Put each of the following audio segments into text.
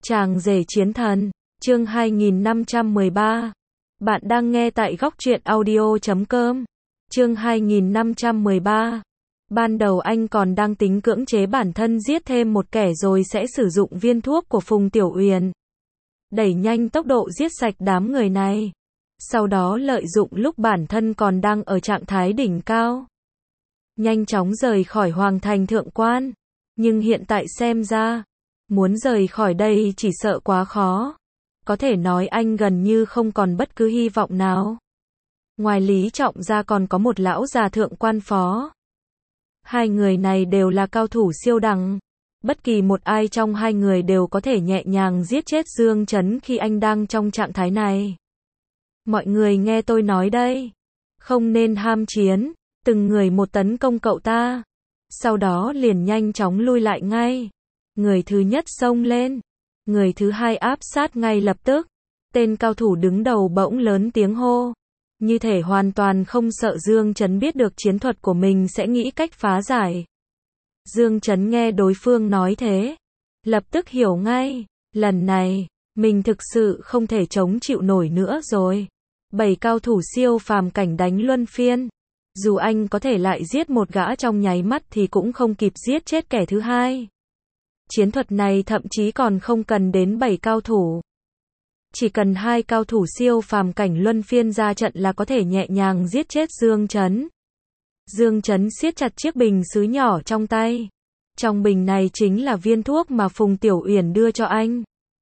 Chàng rể chiến thần, chương 2513. Bạn đang nghe tại góc truyện audio.com. Chương 2513. Ban đầu anh còn đang tính cưỡng chế bản thân giết thêm một kẻ rồi sẽ sử dụng viên thuốc của Phùng Tiểu Uyển, đẩy nhanh tốc độ giết sạch đám người này. Sau đó lợi dụng lúc bản thân còn đang ở trạng thái đỉnh cao, nhanh chóng rời khỏi Hoàng Thành Thượng Quan. Nhưng hiện tại xem ra, muốn rời khỏi đây chỉ sợ quá khó. Có thể nói anh gần như không còn bất cứ hy vọng nào. Ngoài Lý Trọng ra còn có một lão già thượng quan phó. Hai người này đều là cao thủ siêu đẳng. Bất kỳ một ai trong hai người đều có thể nhẹ nhàng giết chết Dương Chấn khi anh đang trong trạng thái này. Mọi người nghe tôi nói đây. Không nên ham chiến, từng người một tấn công cậu ta. Sau đó liền nhanh chóng lui lại ngay. Người thứ nhất xông lên, người thứ hai áp sát ngay lập tức. Tên cao thủ đứng đầu bỗng lớn tiếng hô, như thể hoàn toàn không sợ Dương Chấn biết được chiến thuật của mình sẽ nghĩ cách phá giải. Dương Chấn nghe đối phương nói thế, lập tức hiểu ngay, lần này, mình thực sự không thể chống chịu nổi nữa rồi. 7 cao thủ siêu phàm cảnh đánh luân phiên. Dù anh có thể lại giết một gã trong nháy mắt thì cũng không kịp giết chết kẻ thứ hai. Chiến thuật này thậm chí còn không cần đến 7 cao thủ. Chỉ cần 2 cao thủ siêu phàm cảnh luân phiên ra trận là có thể nhẹ nhàng giết chết Dương Chấn. Dương Chấn siết chặt chiếc bình sứ nhỏ trong tay. Trong bình này chính là viên thuốc mà Phùng Tiểu Uyển đưa cho anh.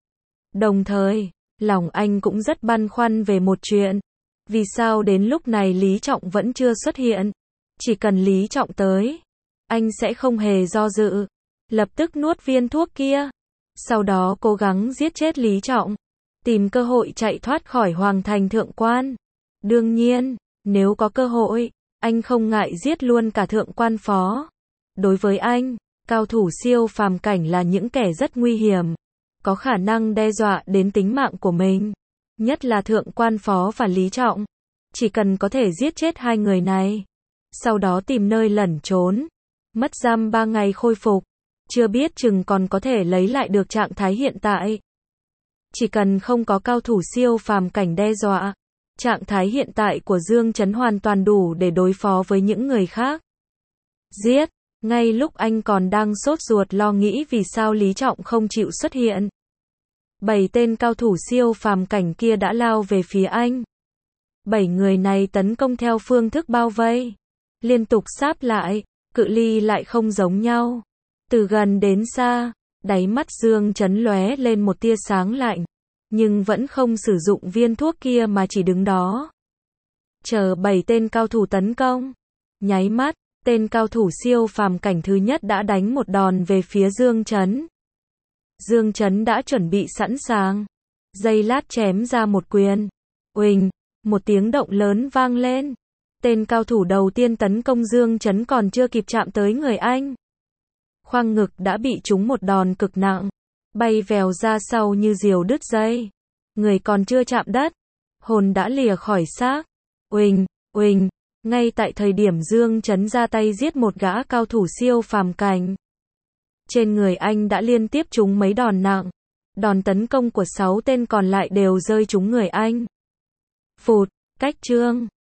Đồng thời, lòng anh cũng rất băn khoăn về một chuyện. Vì sao đến lúc này Lý Trọng vẫn chưa xuất hiện? Chỉ cần Lý Trọng tới, anh sẽ không hề do dự, lập tức nuốt viên thuốc kia. Sau đó cố gắng giết chết Lý Trọng, tìm cơ hội chạy thoát khỏi Hoàng Thành Thượng Quan. Đương nhiên, nếu có cơ hội, anh không ngại giết luôn cả Thượng Quan phó. Đối với anh, cao thủ siêu phàm cảnh là những kẻ rất nguy hiểm, có khả năng đe dọa đến tính mạng của mình. Nhất là Thượng Quan phó và Lý Trọng. Chỉ cần có thể giết chết hai người này, sau đó tìm nơi lẩn trốn, mất giam 3 ngày khôi phục, chưa biết chừng còn có thể lấy lại được trạng thái hiện tại. Chỉ cần không có cao thủ siêu phàm cảnh đe dọa, trạng thái hiện tại của Dương Chấn hoàn toàn đủ để đối phó với những người khác. Giết! Ngay lúc anh còn đang sốt ruột lo nghĩ vì sao Lý Trọng không chịu xuất hiện, 7 tên cao thủ siêu phàm cảnh kia đã lao về phía anh. 7 người này tấn công theo phương thức bao vây, liên tục sáp lại, cự ly lại không giống nhau. Từ gần đến xa, đáy mắt Dương Chấn lóe lên một tia sáng lạnh, nhưng vẫn không sử dụng viên thuốc kia mà chỉ đứng đó, chờ 7 tên cao thủ tấn công. Nháy mắt, tên cao thủ siêu phàm cảnh thứ nhất đã đánh một đòn về phía Dương Chấn. Dương Chấn đã chuẩn bị sẵn sàng, giây lát chém ra một quyền. Uỳnh, một tiếng động lớn vang lên. Tên cao thủ đầu tiên tấn công Dương Chấn còn chưa kịp chạm tới người anh, khoang ngực đã bị trúng một đòn cực nặng, bay vèo ra sau như diều đứt dây. Người còn chưa chạm đất, hồn đã lìa khỏi xác. Uỳnh, uỳnh, ngay tại thời điểm Dương Chấn ra tay giết một gã cao thủ siêu phàm cảnh, trên người anh đã liên tiếp trúng mấy đòn nặng. Đòn tấn công của 6 tên còn lại đều rơi trúng người anh. Phụt, cách chương.